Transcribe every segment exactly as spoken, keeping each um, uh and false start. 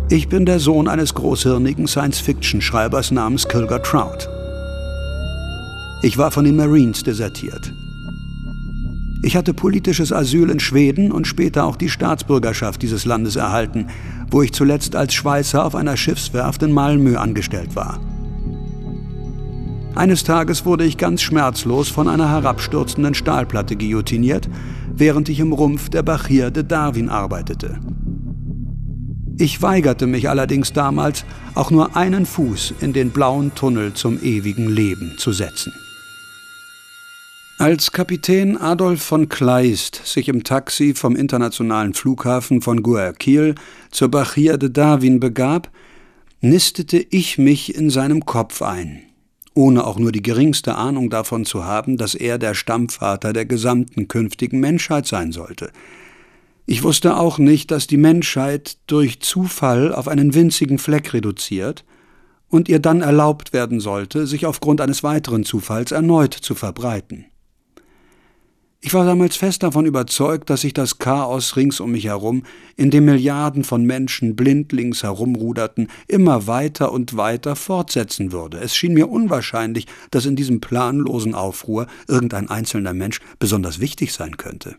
Ich bin der Sohn eines großhirnigen Science-Fiction-Schreibers namens Kilger Trout. Ich war von den Marines desertiert. Ich hatte politisches Asyl in Schweden und später auch die Staatsbürgerschaft dieses Landes erhalten, wo ich zuletzt als Schweißer auf einer Schiffswerft in Malmö angestellt war. Eines Tages wurde ich ganz schmerzlos von einer herabstürzenden Stahlplatte guillotiniert, während ich im Rumpf der Bahia de Darwin arbeitete. Ich weigerte mich allerdings damals, auch nur einen Fuß in den blauen Tunnel zum ewigen Leben zu setzen. Als Kapitän Adolf von Kleist sich im Taxi vom internationalen Flughafen von Guayaquil zur Bahia de Darwin begab, nistete ich mich in seinem Kopf ein, ohne auch nur die geringste Ahnung davon zu haben, dass er der Stammvater der gesamten künftigen Menschheit sein sollte. Ich wusste auch nicht, dass die Menschheit durch Zufall auf einen winzigen Fleck reduziert und ihr dann erlaubt werden sollte, sich aufgrund eines weiteren Zufalls erneut zu verbreiten. Ich war damals fest davon überzeugt, dass sich das Chaos rings um mich herum, in dem Milliarden von Menschen blindlings herumruderten, immer weiter und weiter fortsetzen würde. Es schien mir unwahrscheinlich, dass in diesem planlosen Aufruhr irgendein einzelner Mensch besonders wichtig sein könnte.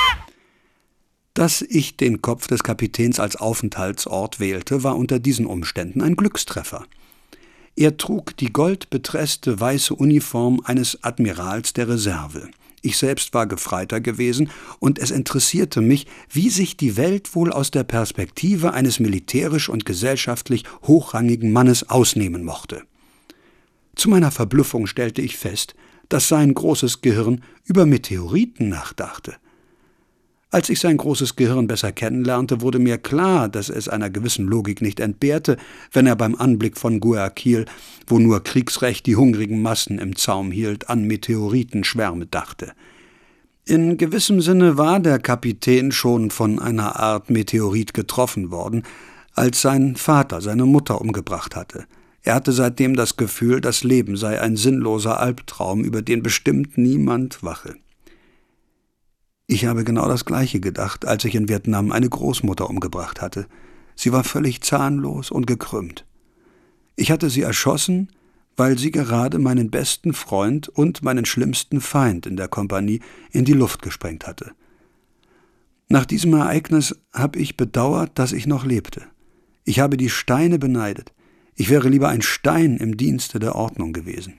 Dass ich den Kopf des Kapitäns als Aufenthaltsort wählte, war unter diesen Umständen ein Glückstreffer. Er trug die goldbetreßte weiße Uniform eines Admirals der Reserve. Ich selbst war Gefreiter gewesen, und es interessierte mich, wie sich die Welt wohl aus der Perspektive eines militärisch und gesellschaftlich hochrangigen Mannes ausnehmen mochte. Zu meiner Verblüffung stellte ich fest, dass sein großes Gehirn über Meteoriten nachdachte. Als ich sein großes Gehirn besser kennenlernte, wurde mir klar, dass es einer gewissen Logik nicht entbehrte, wenn er beim Anblick von Guayaquil, wo nur Kriegsrecht die hungrigen Massen im Zaum hielt, an Meteoritenschwärme dachte. In gewissem Sinne war der Kapitän schon von einer Art Meteorit getroffen worden, als sein Vater seine Mutter umgebracht hatte. Er hatte seitdem das Gefühl, das Leben sei ein sinnloser Albtraum, über den bestimmt niemand wache. Ich habe genau das Gleiche gedacht, als ich in Vietnam eine Großmutter umgebracht hatte. Sie war völlig zahnlos und gekrümmt. Ich hatte sie erschossen, weil sie gerade meinen besten Freund und meinen schlimmsten Feind in der Kompanie in die Luft gesprengt hatte. Nach diesem Ereignis habe ich bedauert, dass ich noch lebte. Ich habe die Steine beneidet. Ich wäre lieber ein Stein im Dienste der Ordnung gewesen.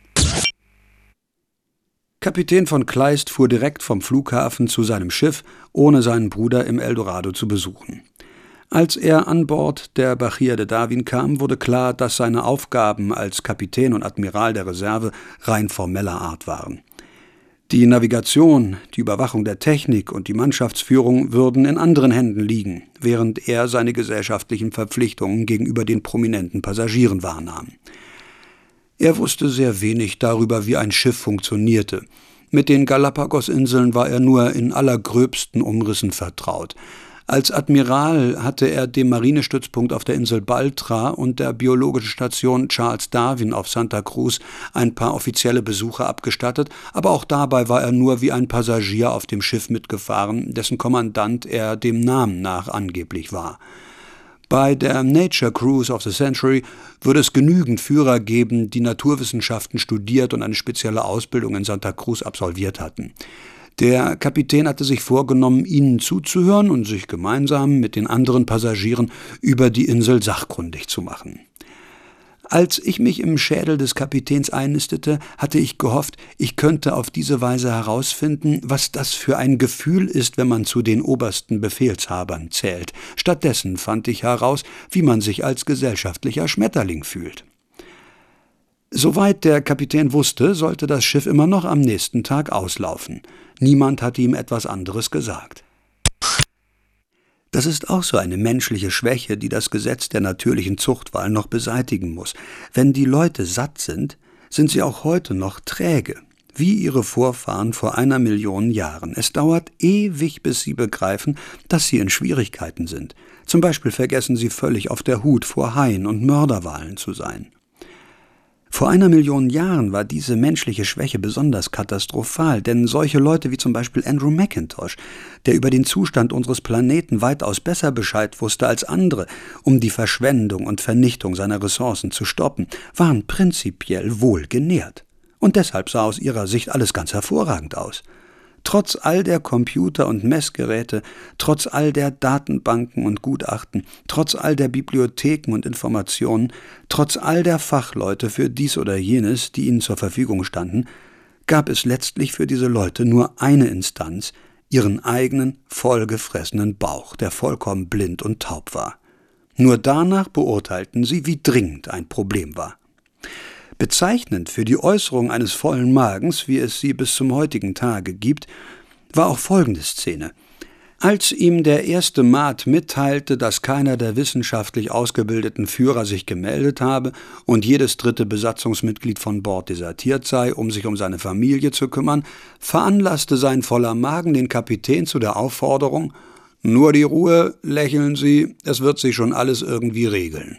Kapitän von Kleist fuhr direkt vom Flughafen zu seinem Schiff, ohne seinen Bruder im Eldorado zu besuchen. Als er an Bord der Bahia de Darwin kam, wurde klar, dass seine Aufgaben als Kapitän und Admiral der Reserve rein formeller Art waren. Die Navigation, die Überwachung der Technik und die Mannschaftsführung würden in anderen Händen liegen, während er seine gesellschaftlichen Verpflichtungen gegenüber den prominenten Passagieren wahrnahm. Er wusste sehr wenig darüber, wie ein Schiff funktionierte. Mit den Galapagos-Inseln war er nur in allergröbsten Umrissen vertraut. Als Admiral hatte er dem Marinestützpunkt auf der Insel Baltra und der biologischen Station Charles Darwin auf Santa Cruz ein paar offizielle Besuche abgestattet, aber auch dabei war er nur wie ein Passagier auf dem Schiff mitgefahren, dessen Kommandant er dem Namen nach angeblich war. Bei der Nature Cruise of the Century würde es genügend Führer geben, die Naturwissenschaften studiert und eine spezielle Ausbildung in Santa Cruz absolviert hatten. Der Kapitän hatte sich vorgenommen, ihnen zuzuhören und sich gemeinsam mit den anderen Passagieren über die Insel sachkundig zu machen. Als ich mich im Schädel des Kapitäns einnistete, hatte ich gehofft, ich könnte auf diese Weise herausfinden, was das für ein Gefühl ist, wenn man zu den obersten Befehlshabern zählt. Stattdessen fand ich heraus, wie man sich als gesellschaftlicher Schmetterling fühlt. Soweit der Kapitän wusste, sollte das Schiff immer noch am nächsten Tag auslaufen. Niemand hatte ihm etwas anderes gesagt. Das ist auch so eine menschliche Schwäche, die das Gesetz der natürlichen Zuchtwahl noch beseitigen muss. Wenn die Leute satt sind, sind sie auch heute noch träge, wie ihre Vorfahren vor einer Million Jahren. Es dauert ewig, bis sie begreifen, dass sie in Schwierigkeiten sind. Zum Beispiel vergessen sie völlig, auf der Hut vor Haien und Mörderwalen zu sein. Vor einer Million Jahren war diese menschliche Schwäche besonders katastrophal, denn solche Leute wie zum Beispiel Andrew Mackintosh, der über den Zustand unseres Planeten weitaus besser Bescheid wusste als andere, um die Verschwendung und Vernichtung seiner Ressourcen zu stoppen, waren prinzipiell wohl genährt. Und deshalb sah aus ihrer Sicht alles ganz hervorragend aus. Trotz all der Computer und Messgeräte, trotz all der Datenbanken und Gutachten, trotz all der Bibliotheken und Informationen, trotz all der Fachleute für dies oder jenes, die ihnen zur Verfügung standen, gab es letztlich für diese Leute nur eine Instanz, ihren eigenen, vollgefressenen Bauch, der vollkommen blind und taub war. Nur danach beurteilten sie, wie dringend ein Problem war. Bezeichnend für die Äußerung eines vollen Magens, wie es sie bis zum heutigen Tage gibt, war auch folgende Szene. Als ihm der erste Maat mitteilte, dass keiner der wissenschaftlich ausgebildeten Führer sich gemeldet habe und jedes dritte Besatzungsmitglied von Bord desertiert sei, um sich um seine Familie zu kümmern, veranlasste sein voller Magen den Kapitän zu der Aufforderung: »Nur die Ruhe, lächeln Sie, es wird sich schon alles irgendwie regeln.«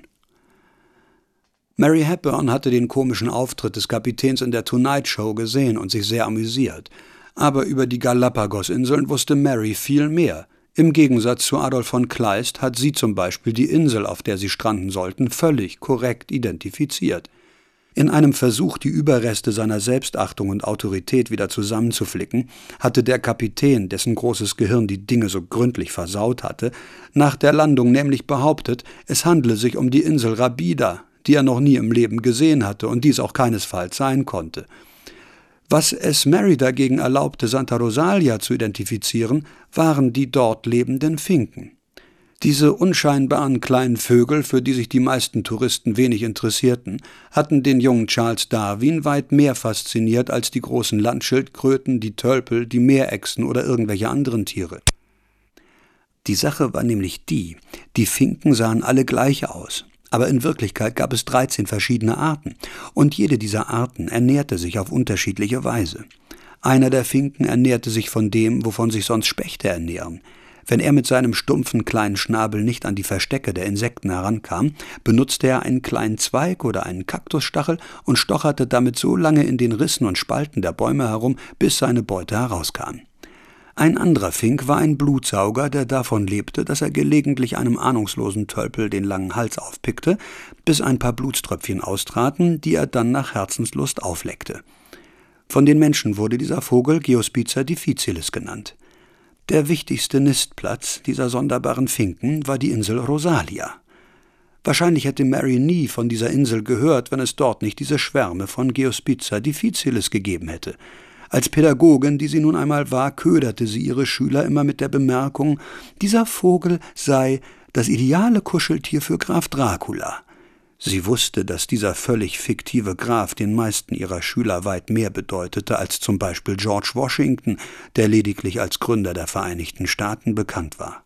Mary Hepburn hatte den komischen Auftritt des Kapitäns in der Tonight Show gesehen und sich sehr amüsiert. Aber über die Galapagos-Inseln wusste Mary viel mehr. Im Gegensatz zu Adolf von Kleist hat sie zum Beispiel die Insel, auf der sie stranden sollten, völlig korrekt identifiziert. In einem Versuch, die Überreste seiner Selbstachtung und Autorität wieder zusammenzuflicken, hatte der Kapitän, dessen großes Gehirn die Dinge so gründlich versaut hatte, nach der Landung nämlich behauptet, es handle sich um die Insel Rabida, die er noch nie im Leben gesehen hatte und dies auch keinesfalls sein konnte. Was es Mary dagegen erlaubte, Santa Rosalia zu identifizieren, waren die dort lebenden Finken. Diese unscheinbaren kleinen Vögel, für die sich die meisten Touristen wenig interessierten, hatten den jungen Charles Darwin weit mehr fasziniert als die großen Landschildkröten, die Tölpel, die Meerechsen oder irgendwelche anderen Tiere. Die Sache war nämlich die, die Finken sahen alle gleich aus. Aber in Wirklichkeit gab es dreizehn verschiedene Arten, und jede dieser Arten ernährte sich auf unterschiedliche Weise. Einer der Finken ernährte sich von dem, wovon sich sonst Spechte ernähren. Wenn er mit seinem stumpfen kleinen Schnabel nicht an die Verstecke der Insekten herankam, benutzte er einen kleinen Zweig oder einen Kaktusstachel und stocherte damit so lange in den Rissen und Spalten der Bäume herum, bis seine Beute herauskam. Ein anderer Fink war ein Blutsauger, der davon lebte, dass er gelegentlich einem ahnungslosen Tölpel den langen Hals aufpickte, bis ein paar Blutströpfchen austraten, die er dann nach Herzenslust aufleckte. Von den Menschen wurde dieser Vogel Geospiza difficilis genannt. Der wichtigste Nistplatz dieser sonderbaren Finken war die Insel Rosalia. Wahrscheinlich hätte Mary nie von dieser Insel gehört, wenn es dort nicht diese Schwärme von Geospiza difficilis gegeben hätte. Als Pädagogin, die sie nun einmal war, köderte sie ihre Schüler immer mit der Bemerkung, dieser Vogel sei das ideale Kuscheltier für Graf Dracula. Sie wusste, dass dieser völlig fiktive Graf den meisten ihrer Schüler weit mehr bedeutete als zum Beispiel George Washington, der lediglich als Gründer der Vereinigten Staaten bekannt war.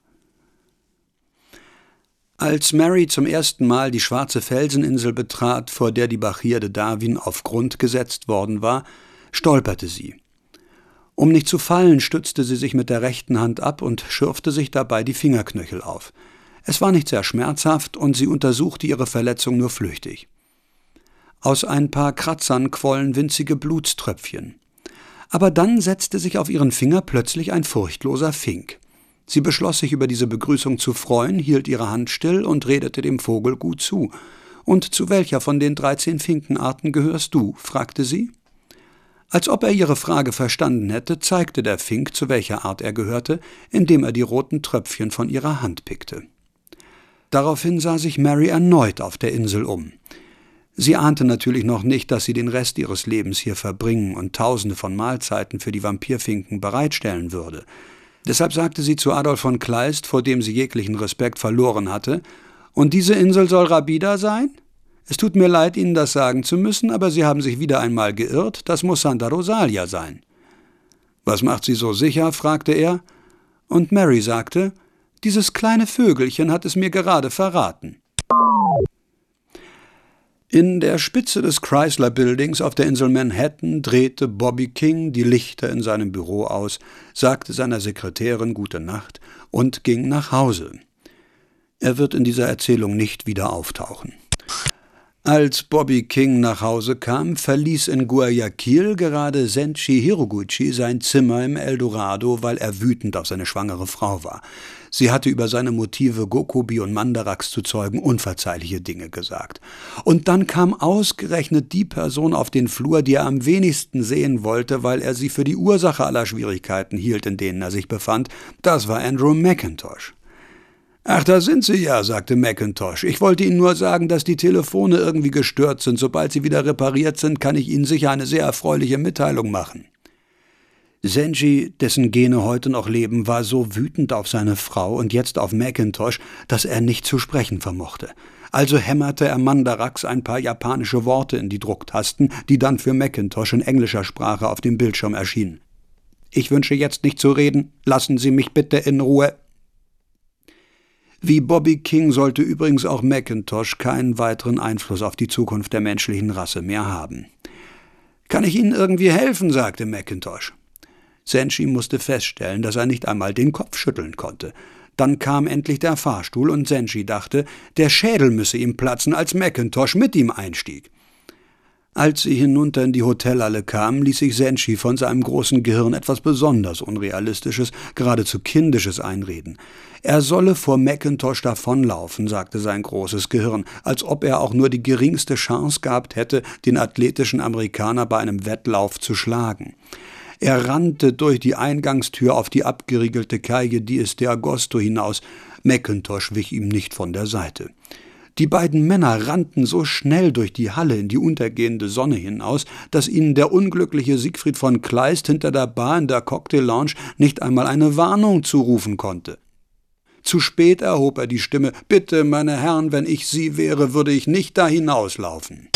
Als Mary zum ersten Mal die schwarze Felseninsel betrat, vor der die Bahia de Darwin auf Grund gesetzt worden war, stolperte sie. Um nicht zu fallen, stützte sie sich mit der rechten Hand ab und schürfte sich dabei die Fingerknöchel auf. Es war nicht sehr schmerzhaft und sie untersuchte ihre Verletzung nur flüchtig. Aus ein paar Kratzern quollen winzige Blutströpfchen. Aber dann setzte sich auf ihren Finger plötzlich ein furchtloser Fink. Sie beschloss, sich über diese Begrüßung zu freuen, hielt ihre Hand still und redete dem Vogel gut zu. »Und zu welcher von den dreizehn Finkenarten gehörst du?« fragte sie. Als ob er ihre Frage verstanden hätte, zeigte der Fink, zu welcher Art er gehörte, indem er die roten Tröpfchen von ihrer Hand pickte. Daraufhin sah sich Mary erneut auf der Insel um. Sie ahnte natürlich noch nicht, dass sie den Rest ihres Lebens hier verbringen und Tausende von Mahlzeiten für die Vampirfinken bereitstellen würde. Deshalb sagte sie zu Adolf von Kleist, vor dem sie jeglichen Respekt verloren hatte, »Und diese Insel soll Rabida sein? Es tut mir leid, Ihnen das sagen zu müssen, aber Sie haben sich wieder einmal geirrt, das muss Santa Rosalia sein.« »Was macht Sie so sicher?« fragte er. Und Mary sagte, »Dieses kleine Vögelchen hat es mir gerade verraten.« In der Spitze des Chrysler Buildings auf der Insel Manhattan drehte Bobby King die Lichter in seinem Büro aus, sagte seiner Sekretärin Gute Nacht und ging nach Hause. Er wird in dieser Erzählung nicht wieder auftauchen. Als Bobby King nach Hause kam, verließ in Guayaquil gerade Senshi Hiroguchi sein Zimmer im Eldorado, weil er wütend auf seine schwangere Frau war. Sie hatte über seine Motive, Gokobi und Mandarax zu zeugen, unverzeihliche Dinge gesagt. Und dann kam ausgerechnet die Person auf den Flur, die er am wenigsten sehen wollte, weil er sie für die Ursache aller Schwierigkeiten hielt, in denen er sich befand. Das war Andrew McIntosh. »Ach, da sind Sie ja«, sagte McIntosh. »Ich wollte Ihnen nur sagen, dass die Telefone irgendwie gestört sind. Sobald sie wieder repariert sind, kann ich Ihnen sicher eine sehr erfreuliche Mitteilung machen.« Senshi, dessen Gene heute noch leben, war so wütend auf seine Frau und jetzt auf McIntosh, dass er nicht zu sprechen vermochte. Also hämmerte er Mandarax ein paar japanische Worte in die Drucktasten, die dann für McIntosh in englischer Sprache auf dem Bildschirm erschienen. »Ich wünsche jetzt nicht zu reden. Lassen Sie mich bitte in Ruhe.« Wie Bobby King sollte übrigens auch McIntosh keinen weiteren Einfluss auf die Zukunft der menschlichen Rasse mehr haben. »Kann ich Ihnen irgendwie helfen?« sagte McIntosh. Senshi musste feststellen, dass er nicht einmal den Kopf schütteln konnte. Dann kam endlich der Fahrstuhl und Senshi dachte, der Schädel müsse ihm platzen, als McIntosh mit ihm einstieg. Als sie hinunter in die Hotelhalle kamen, ließ sich Senshi von seinem großen Gehirn etwas besonders Unrealistisches, geradezu Kindisches einreden. Er solle vor McIntosh davonlaufen, sagte sein großes Gehirn, als ob er auch nur die geringste Chance gehabt hätte, den athletischen Amerikaner bei einem Wettlauf zu schlagen. Er rannte durch die Eingangstür auf die abgeriegelte Calle Diez de Agosto hinaus. McIntosh wich ihm nicht von der Seite. Die beiden Männer rannten so schnell durch die Halle in die untergehende Sonne hinaus, dass ihnen der unglückliche Siegfried von Kleist hinter der Bar in der Cocktail-Lounge nicht einmal eine Warnung zurufen konnte. Zu spät erhob er die Stimme: »Bitte, meine Herren, wenn ich Sie wäre, würde ich nicht da hinauslaufen.«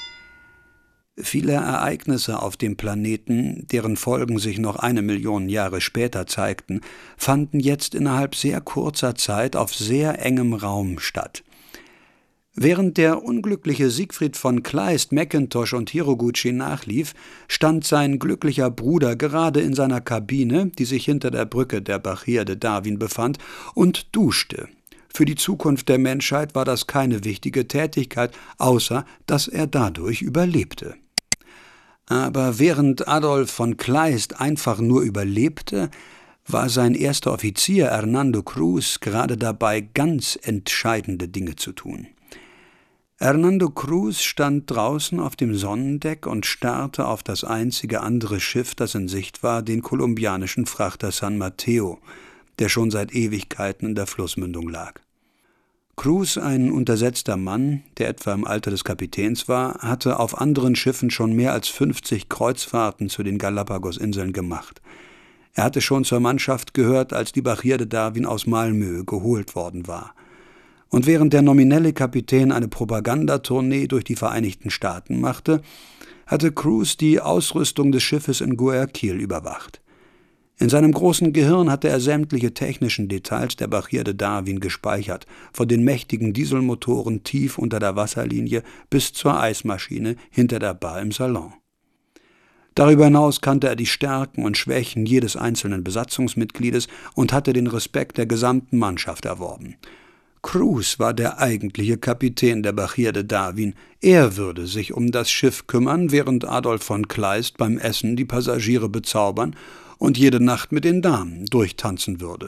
Viele Ereignisse auf dem Planeten, deren Folgen sich noch eine Million Jahre später zeigten, fanden jetzt innerhalb sehr kurzer Zeit auf sehr engem Raum statt. Während der unglückliche Siegfried von Kleist McIntosh und Hiroguchi nachlief, stand sein glücklicher Bruder gerade in seiner Kabine, die sich hinter der Brücke der Bahia de Darwin befand, und duschte. Für die Zukunft der Menschheit war das keine wichtige Tätigkeit, außer dass er dadurch überlebte. Aber während Adolf von Kleist einfach nur überlebte, war sein erster Offizier Hernando Cruz gerade dabei, ganz entscheidende Dinge zu tun. Hernando Cruz stand draußen auf dem Sonnendeck und starrte auf das einzige andere Schiff, das in Sicht war, den kolumbianischen Frachter San Mateo, der schon seit Ewigkeiten in der Flussmündung lag. Cruz, ein untersetzter Mann, der etwa im Alter des Kapitäns war, hatte auf anderen Schiffen schon mehr als fünfzig Kreuzfahrten zu den Galapagos-Inseln gemacht. Er hatte schon zur Mannschaft gehört, als die Bahia de Darwin aus Malmö geholt worden war. Und während der nominelle Kapitän eine Propagandatournee durch die Vereinigten Staaten machte, hatte Cruz die Ausrüstung des Schiffes in Guayaquil überwacht. In seinem großen Gehirn hatte er sämtliche technischen Details der Bahia de Darwin gespeichert, von den mächtigen Dieselmotoren tief unter der Wasserlinie bis zur Eismaschine hinter der Bar im Salon. Darüber hinaus kannte er die Stärken und Schwächen jedes einzelnen Besatzungsmitgliedes und hatte den Respekt der gesamten Mannschaft erworben. Cruz war der eigentliche Kapitän der Bahia de Darwin. Er würde sich um das Schiff kümmern, während Adolf von Kleist beim Essen die Passagiere bezaubern und jede Nacht mit den Damen durchtanzen würde.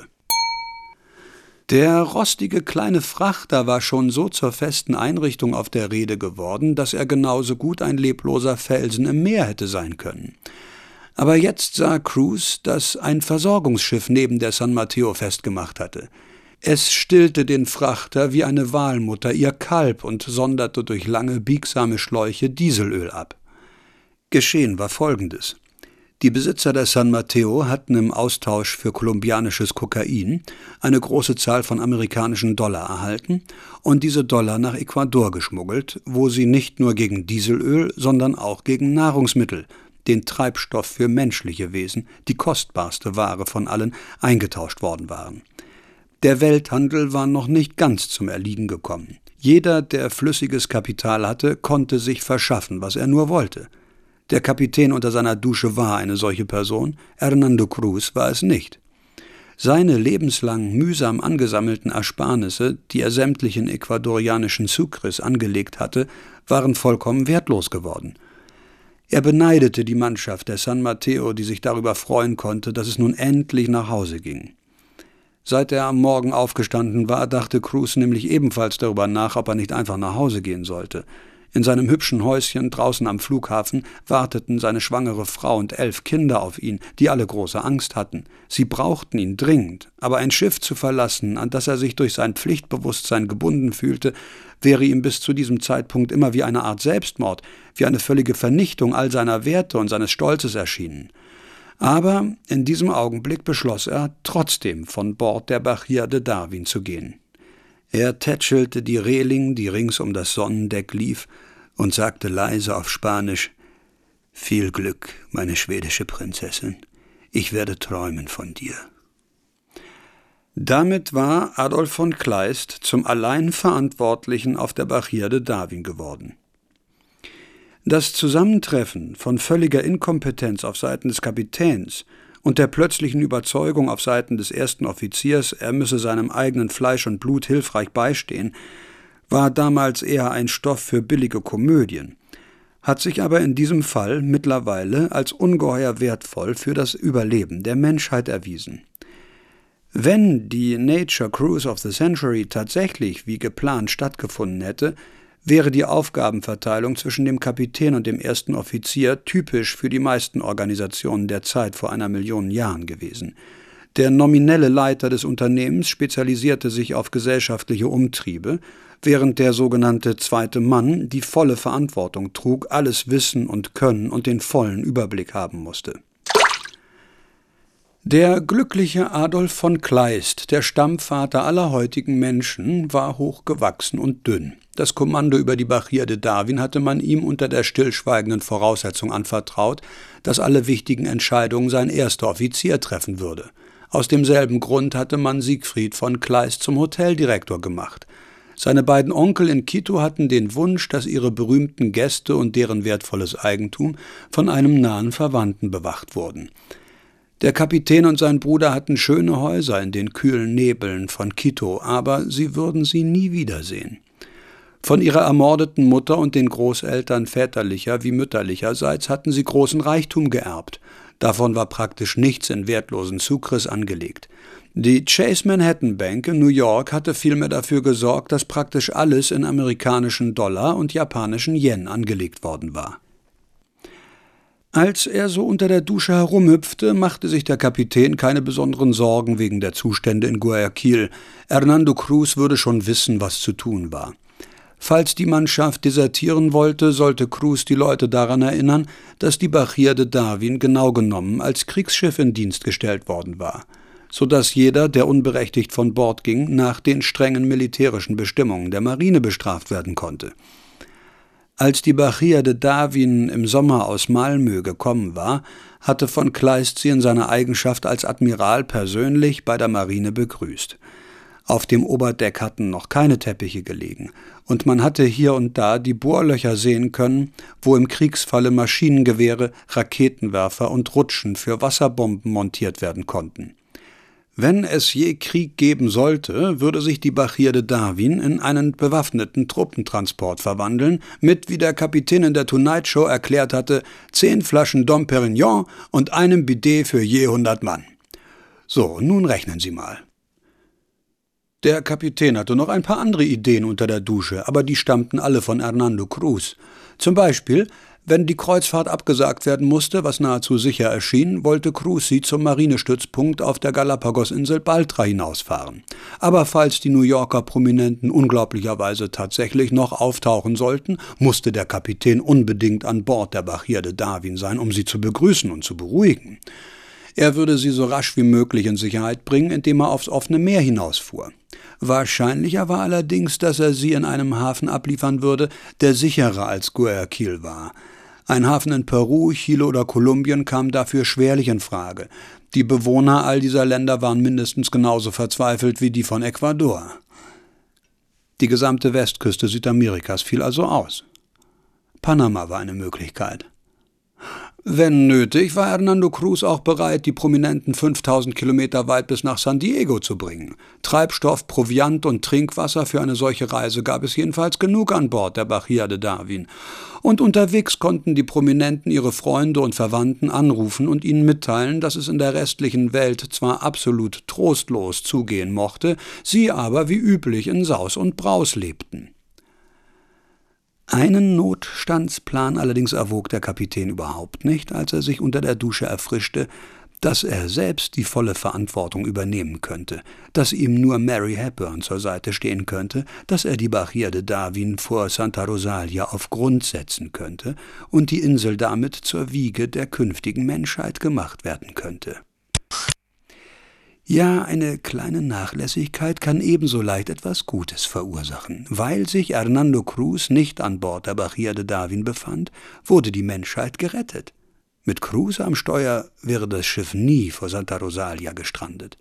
Der rostige kleine Frachter war schon so zur festen Einrichtung auf der Reede geworden, dass er genauso gut ein lebloser Felsen im Meer hätte sein können. Aber jetzt sah Cruz, dass ein Versorgungsschiff neben der San Mateo festgemacht hatte. Es stillte den Frachter wie eine Walmutter ihr Kalb und sonderte durch lange, biegsame Schläuche Dieselöl ab. Geschehen war Folgendes. Die Besitzer der San Mateo hatten im Austausch für kolumbianisches Kokain eine große Zahl von amerikanischen Dollar erhalten und diese Dollar nach Ecuador geschmuggelt, wo sie nicht nur gegen Dieselöl, sondern auch gegen Nahrungsmittel, den Treibstoff für menschliche Wesen, die kostbarste Ware von allen, eingetauscht worden waren. Der Welthandel war noch nicht ganz zum Erliegen gekommen. Jeder, der flüssiges Kapital hatte, konnte sich verschaffen, was er nur wollte. Der Kapitän unter seiner Dusche war eine solche Person, Hernando Cruz war es nicht. Seine lebenslang mühsam angesammelten Ersparnisse, die er sämtlichen ecuadorianischen Sucres angelegt hatte, waren vollkommen wertlos geworden. Er beneidete die Mannschaft der San Mateo, die sich darüber freuen konnte, dass es nun endlich nach Hause ging. Seit er am Morgen aufgestanden war, dachte Cruz nämlich ebenfalls darüber nach, ob er nicht einfach nach Hause gehen sollte. In seinem hübschen Häuschen draußen am Flughafen warteten seine schwangere Frau und elf Kinder auf ihn, die alle große Angst hatten. Sie brauchten ihn dringend, aber ein Schiff zu verlassen, an das er sich durch sein Pflichtbewusstsein gebunden fühlte, wäre ihm bis zu diesem Zeitpunkt immer wie eine Art Selbstmord, wie eine völlige Vernichtung all seiner Werte und seines Stolzes erschienen. Aber in diesem Augenblick beschloss er, trotzdem von Bord der Bahia de Darwin zu gehen. Er tätschelte die Reling, die rings um das Sonnendeck lief, und sagte leise auf Spanisch: »Viel Glück, meine schwedische Prinzessin. Ich werde träumen von dir.« Damit war Adolf von Kleist zum Alleinverantwortlichen auf der Bahia de Darwin geworden. Das Zusammentreffen von völliger Inkompetenz auf Seiten des Kapitäns und der plötzlichen Überzeugung auf Seiten des ersten Offiziers, er müsse seinem eigenen Fleisch und Blut hilfreich beistehen, war damals eher ein Stoff für billige Komödien, hat sich aber in diesem Fall mittlerweile als ungeheuer wertvoll für das Überleben der Menschheit erwiesen. Wenn die Nature Cruise of the Century tatsächlich wie geplant stattgefunden hätte, wäre die Aufgabenverteilung zwischen dem Kapitän und dem ersten Offizier typisch für die meisten Organisationen der Zeit vor einer Million Jahren gewesen. Der nominelle Leiter des Unternehmens spezialisierte sich auf gesellschaftliche Umtriebe, während der sogenannte zweite Mann die volle Verantwortung trug, alles wissen und können und den vollen Überblick haben musste. Der glückliche Adolf von Kleist, der Stammvater aller heutigen Menschen, war hochgewachsen und dünn. Das Kommando über die Bahia de Darwin hatte man ihm unter der stillschweigenden Voraussetzung anvertraut, dass alle wichtigen Entscheidungen sein erster Offizier treffen würde. Aus demselben Grund hatte man Siegfried von Kleist zum Hoteldirektor gemacht. Seine beiden Onkel in Quito hatten den Wunsch, dass ihre berühmten Gäste und deren wertvolles Eigentum von einem nahen Verwandten bewacht wurden. Der Kapitän und sein Bruder hatten schöne Häuser in den kühlen Nebeln von Quito, aber sie würden sie nie wiedersehen. Von ihrer ermordeten Mutter und den Großeltern väterlicher wie mütterlicherseits hatten sie großen Reichtum geerbt. Davon war praktisch nichts in wertlosen Sucres angelegt. Die Chase Manhattan Bank in New York hatte vielmehr dafür gesorgt, dass praktisch alles in amerikanischen Dollar und japanischen Yen angelegt worden war. Als er so unter der Dusche herumhüpfte, machte sich der Kapitän keine besonderen Sorgen wegen der Zustände in Guayaquil. Hernando Cruz würde schon wissen, was zu tun war. Falls die Mannschaft desertieren wollte, sollte Cruz die Leute daran erinnern, dass die Bahia de Darwin genau genommen als Kriegsschiff in Dienst gestellt worden war, sodass jeder, der unberechtigt von Bord ging, nach den strengen militärischen Bestimmungen der Marine bestraft werden konnte. Als die Bahia de Darwin im Sommer aus Malmö gekommen war, hatte von Kleist sie in seiner Eigenschaft als Admiral persönlich bei der Marine begrüßt. Auf dem Oberdeck hatten noch keine Teppiche gelegen, und man hatte hier und da die Bohrlöcher sehen können, wo im Kriegsfalle Maschinengewehre, Raketenwerfer und Rutschen für Wasserbomben montiert werden konnten. Wenn es je Krieg geben sollte, würde sich die Bahia de Darwin in einen bewaffneten Truppentransport verwandeln, mit, wie der Kapitän in der Tonight Show erklärt hatte, zehn Flaschen Dom Perignon und einem Bidet für je hundert Mann. So, nun rechnen Sie mal. Der Kapitän hatte noch ein paar andere Ideen unter der Dusche, aber die stammten alle von Hernando Cruz. Zum Beispiel, wenn die Kreuzfahrt abgesagt werden musste, was nahezu sicher erschien, wollte Cruz sie zum Marinestützpunkt auf der Galapagosinsel Baltra hinausfahren. Aber falls die New Yorker Prominenten unglaublicherweise tatsächlich noch auftauchen sollten, musste der Kapitän unbedingt an Bord der Bahia de Darwin sein, um sie zu begrüßen und zu beruhigen. Er würde sie so rasch wie möglich in Sicherheit bringen, indem er aufs offene Meer hinausfuhr. Wahrscheinlicher war allerdings, dass er sie in einem Hafen abliefern würde, der sicherer als Guayaquil war. Ein Hafen in Peru, Chile oder Kolumbien kam dafür schwerlich in Frage. Die Bewohner all dieser Länder waren mindestens genauso verzweifelt wie die von Ecuador. Die gesamte Westküste Südamerikas fiel also aus. Panama war eine Möglichkeit. Wenn nötig, war Hernando Cruz auch bereit, die Prominenten fünftausend Kilometer weit bis nach San Diego zu bringen. Treibstoff, Proviant und Trinkwasser für eine solche Reise gab es jedenfalls genug an Bord der Bahía de Darwin. Und unterwegs konnten die Prominenten ihre Freunde und Verwandten anrufen und ihnen mitteilen, dass es in der restlichen Welt zwar absolut trostlos zugehen mochte, sie aber wie üblich in Saus und Braus lebten. Einen Notstandsplan allerdings erwog der Kapitän überhaupt nicht, als er sich unter der Dusche erfrischte, dass er selbst die volle Verantwortung übernehmen könnte, dass ihm nur Mary Hepburn zur Seite stehen könnte, dass er die Bahía de Darwin vor Santa Rosalia auf Grund setzen könnte und die Insel damit zur Wiege der künftigen Menschheit gemacht werden könnte. Ja, eine kleine Nachlässigkeit kann ebenso leicht etwas Gutes verursachen. Weil sich Hernando Cruz nicht an Bord der Bahía de Darwin befand, wurde die Menschheit gerettet. Mit Cruz am Steuer wäre das Schiff nie vor Santa Rosalia gestrandet.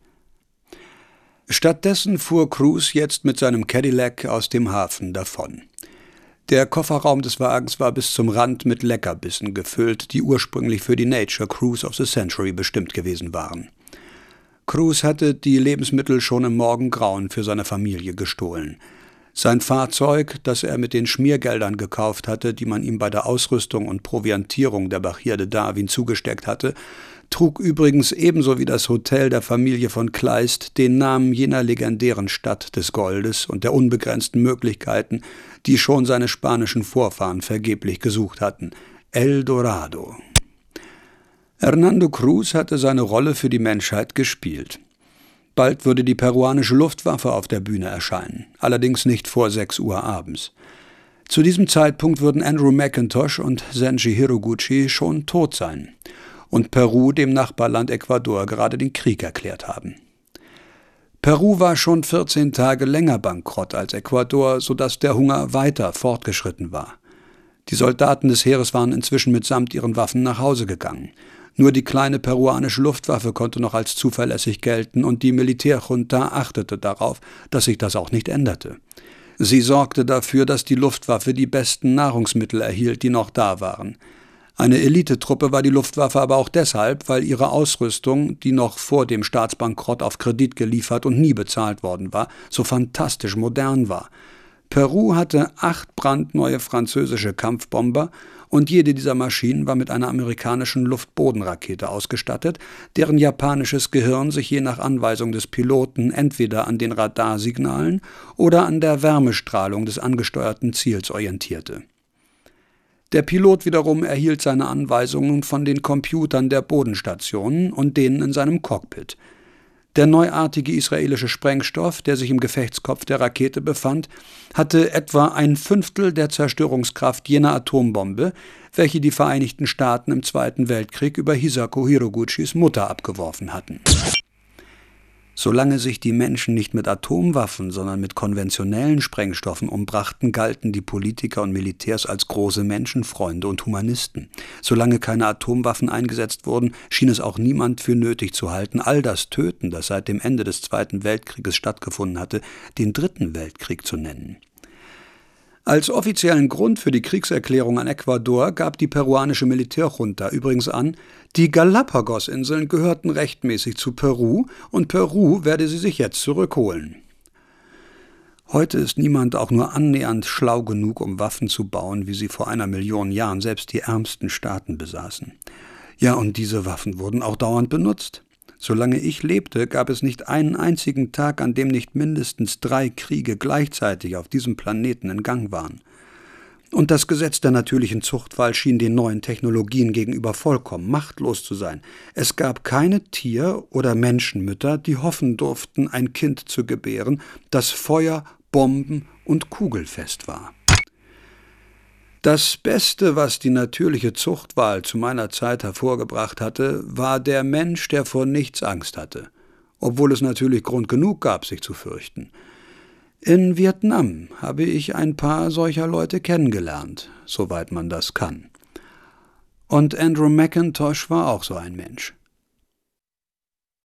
Stattdessen fuhr Cruz jetzt mit seinem Cadillac aus dem Hafen davon. Der Kofferraum des Wagens war bis zum Rand mit Leckerbissen gefüllt, die ursprünglich für die Nature Cruise of the Century bestimmt gewesen waren. Cruz hatte die Lebensmittel schon im Morgengrauen für seine Familie gestohlen. Sein Fahrzeug, das er mit den Schmiergeldern gekauft hatte, die man ihm bei der Ausrüstung und Proviantierung der Bahía de Darwin zugesteckt hatte, trug übrigens ebenso wie das Hotel der Familie von Kleist den Namen jener legendären Stadt des Goldes und der unbegrenzten Möglichkeiten, die schon seine spanischen Vorfahren vergeblich gesucht hatten: El Dorado. Hernando Cruz hatte seine Rolle für die Menschheit gespielt. Bald würde die peruanische Luftwaffe auf der Bühne erscheinen, allerdings nicht vor sechs Uhr abends. Zu diesem Zeitpunkt würden Andrew McIntosh und Zenji Hiroguchi schon tot sein und Peru dem Nachbarland Ecuador gerade den Krieg erklärt haben. Peru war schon vierzehn Tage länger bankrott als Ecuador, sodass der Hunger weiter fortgeschritten war. Die Soldaten des Heeres waren inzwischen mitsamt ihren Waffen nach Hause gegangen. Nur die kleine peruanische Luftwaffe konnte noch als zuverlässig gelten und die Militärjunta achtete darauf, dass sich das auch nicht änderte. Sie sorgte dafür, dass die Luftwaffe die besten Nahrungsmittel erhielt, die noch da waren. Eine Elitetruppe war die Luftwaffe aber auch deshalb, weil ihre Ausrüstung, die noch vor dem Staatsbankrott auf Kredit geliefert und nie bezahlt worden war, so fantastisch modern war. Peru hatte acht brandneue französische Kampfbomber und jede dieser Maschinen war mit einer amerikanischen Luftbodenrakete ausgestattet, deren japanisches Gehirn sich je nach Anweisung des Piloten entweder an den Radarsignalen oder an der Wärmestrahlung des angesteuerten Ziels orientierte. Der Pilot wiederum erhielt seine Anweisungen von den Computern der Bodenstationen und denen in seinem Cockpit. Der neuartige israelische Sprengstoff, der sich im Gefechtskopf der Rakete befand, hatte etwa ein Fünftel der Zerstörungskraft jener Atombombe, welche die Vereinigten Staaten im Zweiten Weltkrieg über Hisako Hiroguchis Mutter abgeworfen hatten. Solange sich die Menschen nicht mit Atomwaffen, sondern mit konventionellen Sprengstoffen umbrachten, galten die Politiker und Militärs als große Menschenfreunde und Humanisten. Solange keine Atomwaffen eingesetzt wurden, schien es auch niemand für nötig zu halten, all das Töten, das seit dem Ende des Zweiten Weltkrieges stattgefunden hatte, den Dritten Weltkrieg zu nennen. Als offiziellen Grund für die Kriegserklärung an Ecuador gab die peruanische Militärjunta übrigens an, die Galapagos-Inseln gehörten rechtmäßig zu Peru und Peru werde sie sich jetzt zurückholen. Heute ist niemand auch nur annähernd schlau genug, um Waffen zu bauen, wie sie vor einer Million Jahren selbst die ärmsten Staaten besaßen. Ja, und diese Waffen wurden auch dauernd benutzt. Solange ich lebte, gab es nicht einen einzigen Tag, an dem nicht mindestens drei Kriege gleichzeitig auf diesem Planeten in Gang waren. Und das Gesetz der natürlichen Zuchtwahl schien den neuen Technologien gegenüber vollkommen machtlos zu sein. Es gab keine Tier- oder Menschenmütter, die hoffen durften, ein Kind zu gebären, das Feuer-, Bomben- und kugelfest war. Das Beste, was die natürliche Zuchtwahl zu meiner Zeit hervorgebracht hatte, war der Mensch, der vor nichts Angst hatte, obwohl es natürlich Grund genug gab, sich zu fürchten. In Vietnam habe ich ein paar solcher Leute kennengelernt, soweit man das kann. Und Andrew McIntosh war auch so ein Mensch.